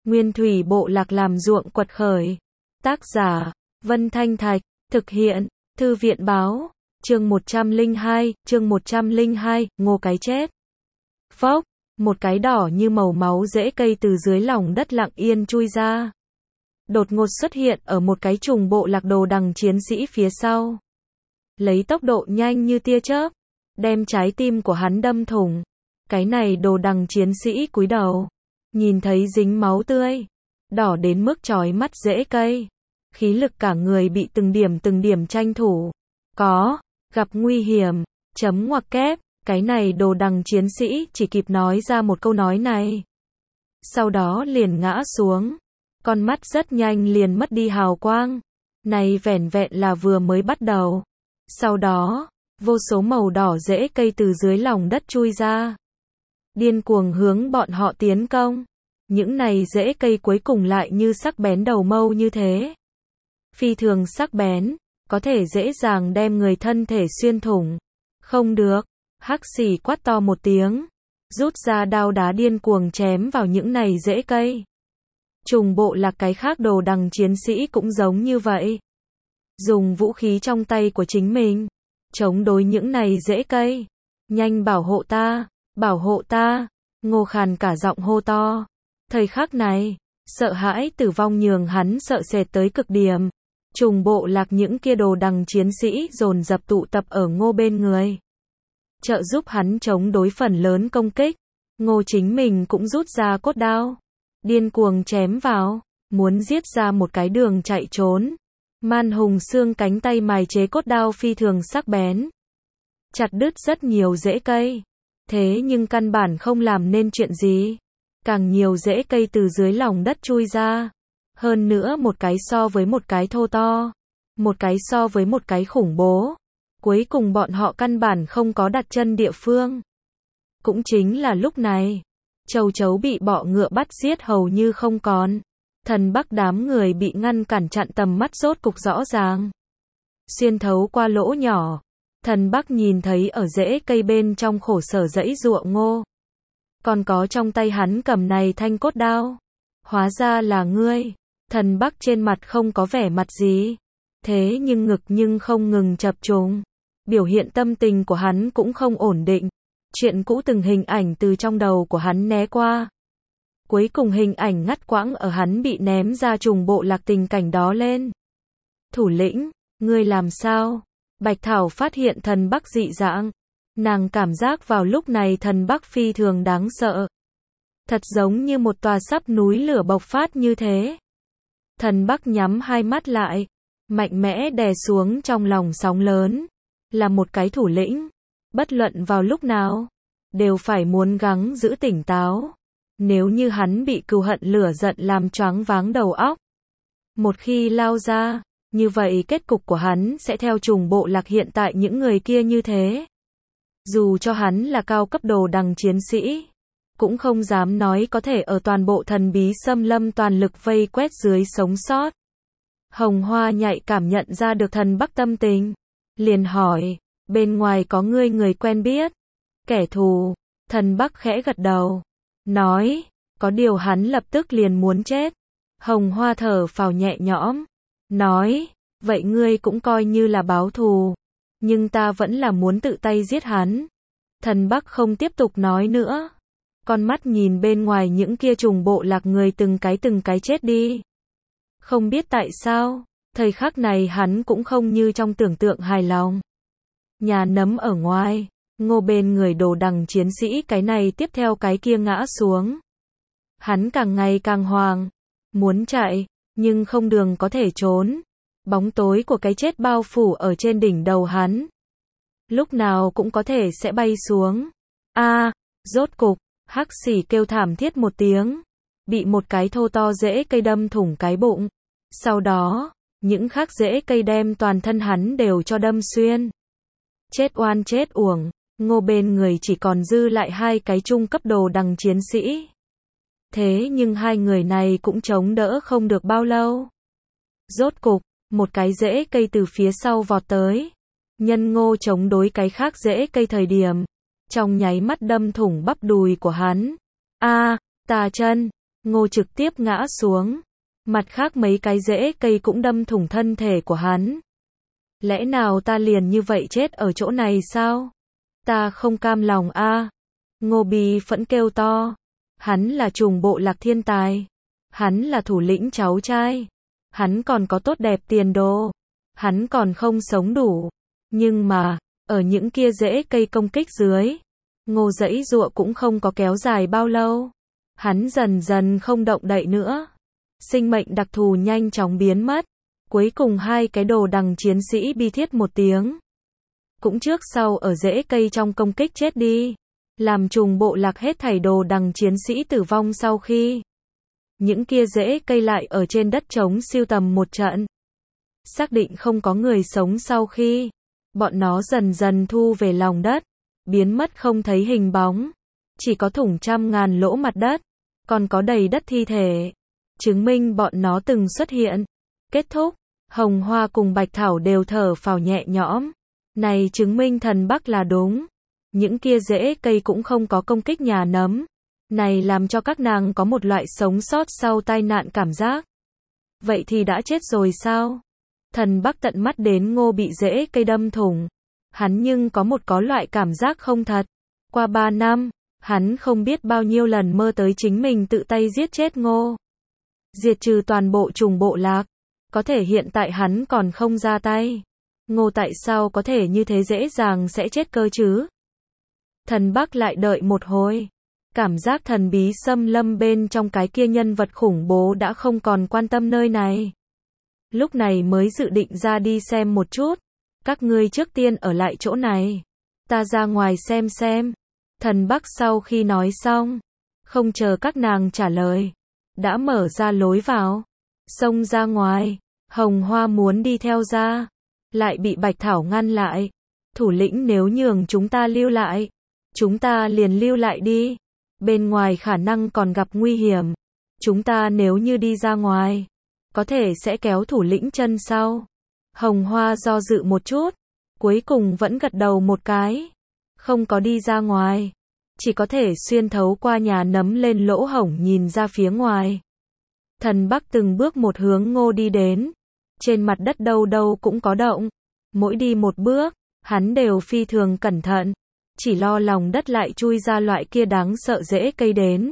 Nguyên thủy bộ lạc làm ruộng quật khởi. Tác giả, Vân Thanh Thạch, thực hiện, Thư viện báo, chương 102, Ngô cái chết. Phốc, một cái đỏ như màu máu rễ cây từ dưới lòng đất lặng yên chui ra. Đột ngột xuất hiện ở một cái trùng bộ lạc đồ đằng chiến sĩ phía sau. Lấy tốc độ nhanh như tia chớp, đem trái tim của hắn đâm thủng. Cái này đồ đằng chiến sĩ cúi đầu, nhìn thấy dính máu tươi, đỏ đến mức chói mắt rễ cây. Khí lực cả người bị từng điểm tranh thủ. Gặp nguy hiểm, chấm ngoặc kép, cái này đồ đằng chiến sĩ chỉ kịp nói ra một câu nói này. Sau đó liền ngã xuống, con mắt rất nhanh liền mất đi hào quang. Này vẻn vẹn là vừa mới bắt đầu. Sau đó, vô số màu đỏ rễ cây từ dưới lòng đất chui ra, điên cuồng hướng bọn họ tiến công. Những này rễ cây cuối cùng lại như sắc bén đầu mâu như thế. Phi thường sắc bén, có thể dễ dàng đem người thân thể xuyên thủng. Không được, Hắc Xỉ quát to một tiếng, rút ra đao đá điên cuồng chém vào những này rễ cây. Trùng bộ lạc cái khác đồ đằng chiến sĩ cũng giống như vậy. Dùng vũ khí trong tay của chính mình, chống đối những này rễ cây. Nhanh bảo hộ ta, bảo hộ ta, Ngô Khàn cả giọng hô to. Thời khắc này, sợ hãi tử vong nhường hắn sợ sệt tới cực điểm. Trùng bộ lạc những kia đồ đằng chiến sĩ dồn dập tụ tập ở Ngô bên người, trợ giúp hắn chống đối phần lớn công kích. Ngô chính mình cũng rút ra cốt đao, điên cuồng chém vào, muốn giết ra một cái đường chạy trốn. Man hùng xương cánh tay mài chế cốt đao phi thường sắc bén, chặt đứt rất nhiều rễ cây. Thế nhưng căn bản không làm nên chuyện gì. Càng nhiều rễ cây từ dưới lòng đất chui ra. Hơn nữa một cái so với một cái thô to, một cái so với một cái khủng bố. Cuối cùng bọn họ căn bản không có đặt chân địa phương. Cũng chính là lúc này, châu chấu bị bọ ngựa bắt giết hầu như không còn. Thần Bắc đám người bị ngăn cản chặn tầm mắt rốt cục rõ ràng. Xuyên thấu qua lỗ nhỏ, Thần Bắc nhìn thấy ở rễ cây bên trong khổ sở giãy giụa Ngô. Còn có trong tay hắn cầm này thanh cốt đao. Hóa ra là ngươi. Thần Bắc trên mặt không có vẻ mặt gì. Thế nhưng ngực nhưng không ngừng chập trùng. Biểu hiện tâm tình của hắn cũng không ổn định. Chuyện cũ từng hình ảnh từ trong đầu của hắn né qua. Cuối cùng hình ảnh ngắt quãng ở hắn bị ném ra trùng bộ lạc tình cảnh đó lên. Thủ lĩnh, ngươi làm sao? Bạch Thảo phát hiện Thần Bắc dị dạng. Nàng cảm giác vào lúc này Thần Bắc phi thường đáng sợ. Thật giống như một tòa sắp núi lửa bộc phát như thế. Thần Bắc nhắm hai mắt lại, mạnh mẽ đè xuống trong lòng sóng lớn. Là một cái thủ lĩnh, bất luận vào lúc nào, đều phải muốn gắng giữ tỉnh táo. Nếu như hắn bị cừu hận lửa giận làm choáng váng đầu óc, một khi lao ra, như vậy kết cục của hắn sẽ theo trùng bộ lạc hiện tại những người kia như thế. Dù cho hắn là cao cấp đồ đằng chiến sĩ, cũng không dám nói có thể ở toàn bộ thần bí xâm lâm toàn lực vây quét dưới sống sót. Hồng Hoa nhạy cảm nhận ra được Thần Bắc tâm tình, liền hỏi, bên ngoài có người quen biết, kẻ thù? Thần Bắc khẽ gật đầu, nói, có điều hắn lập tức liền muốn chết. Hồng Hoa thở phào nhẹ nhõm, nói, vậy ngươi cũng coi như là báo thù, nhưng ta vẫn là muốn tự tay giết hắn. Thần Bắc không tiếp tục nói nữa, con mắt nhìn bên ngoài những kia trùng bộ lạc người từng cái chết đi. Không biết tại sao, thời khắc này hắn cũng không như trong tưởng tượng hài lòng. Nhà nấm ở ngoài, Ngô bên người đồ đằng chiến sĩ cái này tiếp theo cái kia ngã xuống. Hắn càng ngày càng hoang, muốn chạy, nhưng không đường có thể trốn. Bóng tối của cái chết bao phủ ở trên đỉnh đầu hắn. Lúc nào cũng có thể sẽ bay xuống. Rốt cục, Hắc Xỉ kêu thảm thiết một tiếng, bị một cái thô to rễ cây đâm thủng cái bụng. Sau đó, những khác rễ cây đem toàn thân hắn đều cho đâm xuyên. Chết oan chết uổng, Ngô bên người chỉ còn dư lại hai cái trung cấp đồ đằng chiến sĩ. Thế nhưng hai người này cũng chống đỡ không được bao lâu. Rốt cục, một cái rễ cây từ phía sau vọt tới. Nhân Ngô chống đối cái khác rễ cây thời điểm, trong nháy mắt đâm thủng bắp đùi của hắn. Tà chân, Ngô trực tiếp ngã xuống. Mặt khác mấy cái rễ cây cũng đâm thủng thân thể của hắn. Lẽ nào ta liền như vậy chết ở chỗ này sao? Ta không cam lòng a. Ngô Bi phẫn kêu to. Hắn là trùng bộ lạc thiên tài. Hắn là thủ lĩnh cháu trai. Hắn còn có tốt đẹp tiền đồ. Hắn còn không sống đủ. Nhưng mà, ở những kia rễ cây công kích dưới, Ngô giãy giụa cũng không có kéo dài bao lâu. Hắn dần dần không động đậy nữa. Sinh mệnh đặc thù nhanh chóng biến mất. Cuối cùng hai cái đồ đằng chiến sĩ bi thiết một tiếng. Cũng trước sau ở rễ cây trong công kích chết đi. Làm trùng bộ lạc hết thảy đồ đằng chiến sĩ tử vong sau khi. Những kia rễ cây lại ở trên đất trống siêu tầm một trận. Xác định không có người sống sau khi. Bọn nó dần dần thu về lòng đất. Biến mất không thấy hình bóng. Chỉ có thủng trăm ngàn lỗ mặt đất. Còn có đầy đất thi thể. Chứng minh bọn nó từng xuất hiện. Kết thúc. Hồng Hoa cùng Bạch Thảo đều thở phào nhẹ nhõm. Này chứng minh thần Bắc là đúng. Những kia rễ cây cũng không có công kích nhà nấm. Này làm cho các nàng có một loại sống sót sau tai nạn cảm giác. Vậy thì đã chết rồi sao? Thần Bắc tận mắt đến Ngô bị rễ cây đâm thủng. Hắn nhưng có loại cảm giác không thật. Qua 3 năm, hắn không biết bao nhiêu lần mơ tới chính mình tự tay giết chết Ngô. Diệt trừ toàn bộ trùng bộ lạc. Có thể hiện tại hắn còn không ra tay. Ngô tại sao có thể như thế dễ dàng sẽ chết cơ chứ? Thần Bắc lại đợi một hồi. Cảm giác thần bí xâm lâm bên trong cái kia nhân vật khủng bố đã không còn quan tâm nơi này. Lúc này mới dự định ra đi xem một chút. Các ngươi trước tiên ở lại chỗ này. Ta ra ngoài xem. Thần Bắc sau khi nói xong. Không chờ các nàng trả lời. Đã mở ra lối vào. Xông ra ngoài. Hồng Hoa muốn đi theo ra. Lại bị Bạch Thảo ngăn lại. Thủ lĩnh nếu nhường chúng ta lưu lại. Chúng ta liền lưu lại đi. Bên ngoài khả năng còn gặp nguy hiểm. Chúng ta nếu như đi ra ngoài. Có thể sẽ kéo thủ lĩnh chân sau. Hồng Hoa do dự một chút. Cuối cùng vẫn gật đầu một cái. Không có đi ra ngoài. Chỉ có thể xuyên thấu qua nhà nấm lên lỗ hổng nhìn ra phía ngoài. Thần Bắc từng bước một hướng Ngô đi đến. Trên mặt đất đâu đâu cũng có động. Mỗi đi một bước, hắn đều phi thường cẩn thận. Chỉ lo lòng đất lại chui ra loại kia đáng sợ rễ cây đến.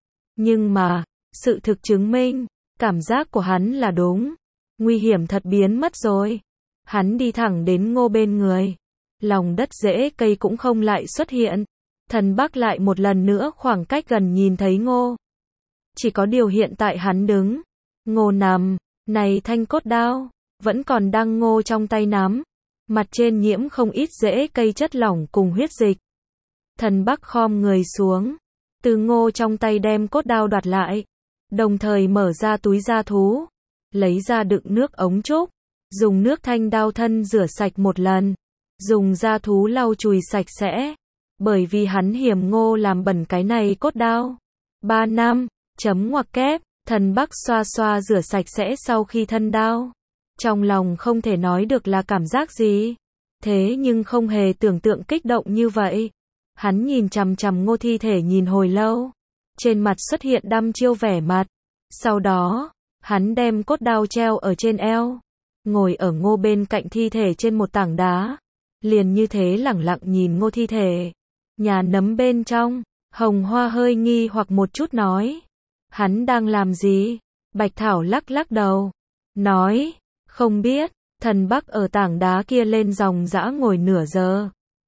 Nhưng mà, sự thực chứng minh, cảm giác của hắn là đúng. Nguy hiểm thật biến mất rồi. Hắn đi thẳng đến Ngô bên người. Lòng đất rễ cây cũng không lại xuất hiện. Thần Bắc lại một lần nữa khoảng cách gần nhìn thấy Ngô. Chỉ có điều hiện tại hắn đứng. Ngô nằm. Này thanh cốt đao. Vẫn còn đang Ngô trong tay nắm. Mặt trên nhiễm không ít rễ cây chất lỏng cùng huyết dịch. Thần Bắc khom người xuống. Từ Ngô trong tay đem cốt đao đoạt lại. Đồng thời mở ra túi da thú. Lấy ra đựng nước ống trúc. Dùng nước thanh đao thân rửa sạch một lần. Dùng da thú lau chùi sạch sẽ. Bởi vì hắn hiểm Ngô làm bẩn cái này cốt đao. 3 năm, chấm ngoặc kép, thần Bắc xoa xoa rửa sạch sẽ sau khi thân đao. Trong lòng không thể nói được là cảm giác gì. Thế nhưng không hề tưởng tượng kích động như vậy. Hắn nhìn chằm chằm Ngô thi thể nhìn hồi lâu. Trên mặt xuất hiện đăm chiêu vẻ mặt. Sau đó, hắn đem cốt đao treo ở trên eo. Ngồi ở Ngô bên cạnh thi thể trên một tảng đá. Liền như thế lẳng lặng nhìn Ngô thi thể. Nhà nấm bên trong, Hồng Hoa hơi nghi hoặc một chút nói. Hắn đang làm gì? Bạch Thảo lắc lắc đầu. Nói, không biết. Thần Bắc ở tảng đá kia lên dòng dã ngồi nửa giờ.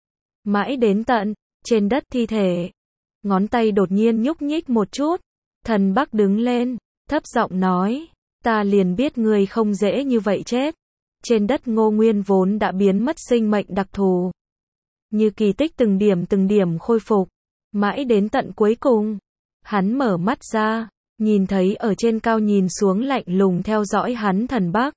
Mãi đến tận, trên đất thi thể. Ngón tay đột nhiên nhúc nhích một chút. Thần Bắc đứng lên, thấp giọng nói. Ta liền biết ngươi không dễ như vậy chết. Trên đất Ngô Nguyên vốn đã biến mất sinh mệnh đặc thù. Như kỳ tích từng điểm khôi phục. Mãi đến tận cuối cùng. Hắn mở mắt ra. Nhìn thấy ở trên cao nhìn xuống lạnh lùng theo dõi hắn thần Bắc.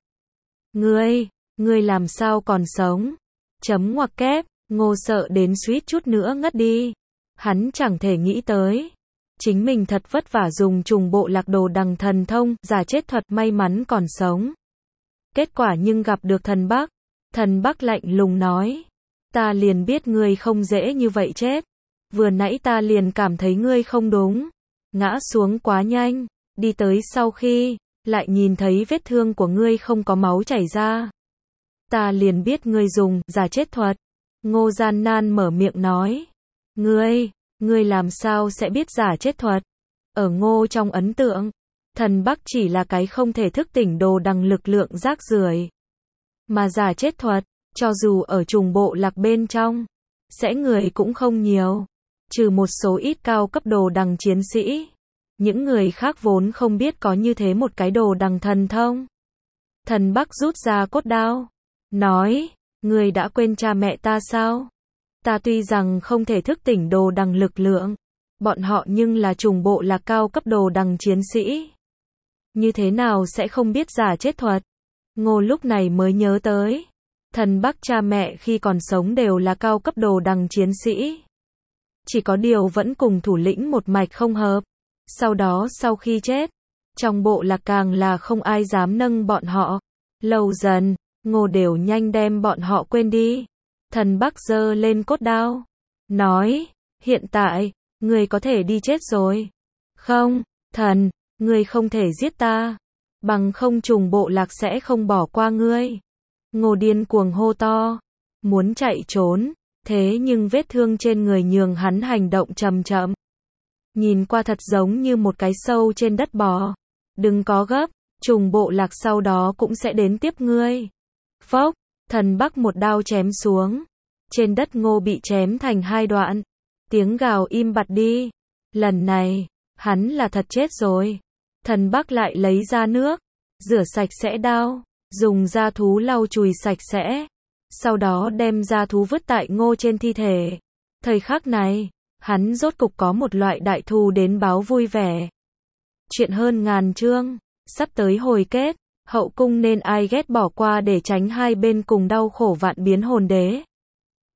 Ngươi làm sao còn sống? Chấm ngoặc kép, Ngô sợ đến suýt chút nữa ngất đi. Hắn chẳng thể nghĩ tới. Chính mình thật vất vả dùng trùng bộ lạc đồ đằng thần thông, giả chết thuật may mắn còn sống. Kết quả nhưng gặp được thần Bắc. Thần Bắc lạnh lùng nói. Ta liền biết ngươi không dễ như vậy chết. Vừa nãy ta liền cảm thấy ngươi không đúng. ngã xuống quá nhanh, đi tới sau khi, lại nhìn thấy vết thương của ngươi không có máu chảy ra. Ta liền biết ngươi dùng giả chết thuật. Ngô gian nan mở miệng nói. Ngươi làm sao sẽ biết giả chết thuật? Ở Ngô trong ấn tượng, thần Bắc chỉ là cái không thể thức tỉnh đồ đằng lực lượng rác rưởi. Mà giả chết thuật, cho dù ở trùng bộ lạc bên trong, sẽ người cũng không nhiều. Trừ một số ít cao cấp đồ đằng chiến sĩ. Những người khác vốn không biết có như thế một cái đồ đằng thần thông. Thần Bắc rút ra cốt đao. Nói, ngươi đã quên cha mẹ ta sao? Ta tuy rằng không thể thức tỉnh đồ đằng lực lượng. Bọn họ nhưng là trùng bộ lạc cao cấp đồ đằng chiến sĩ. Như thế nào sẽ không biết giả chết thuật? Ngô lúc này mới nhớ tới. Thần Bắc cha mẹ khi còn sống đều là cao cấp đồ đằng chiến sĩ. Chỉ có điều vẫn cùng thủ lĩnh một mạch không hợp. Sau đó sau khi chết, trong bộ lạc càng là không ai dám nâng bọn họ. Lâu dần, Ngô đều nhanh đem bọn họ quên đi. Thần Bắc giơ lên cốt đao. Nói, hiện tại, ngươi có thể đi chết rồi. Không, thần, ngươi không thể giết ta. Bằng không trùng bộ lạc sẽ không bỏ qua ngươi. Ngô điên cuồng hô to. Muốn chạy trốn. Thế nhưng vết thương trên người nhường hắn hành động chậm chậm. Nhìn qua thật giống như một cái sâu trên đất bò. Đừng có gấp, trùng bộ lạc sau đó cũng sẽ đến tiếp ngươi. Phốc, thần Bắc một đao chém xuống. Trên đất Ngô bị chém thành hai đoạn. Tiếng gào im bặt đi. Lần này, hắn là thật chết rồi. Thần Bắc lại lấy ra nước, rửa sạch sẽ đao, dùng da thú lau chùi sạch sẽ. Sau đó đem da thú vứt tại Ngô trên thi thể. Thời khắc này, hắn rốt cục có một loại đại thù đến báo vui vẻ. Chuyện hơn ngàn chương, sắp tới hồi kết, hậu cung nên ai ghét bỏ qua để tránh hai bên cùng đau khổ vạn biến hồn đế.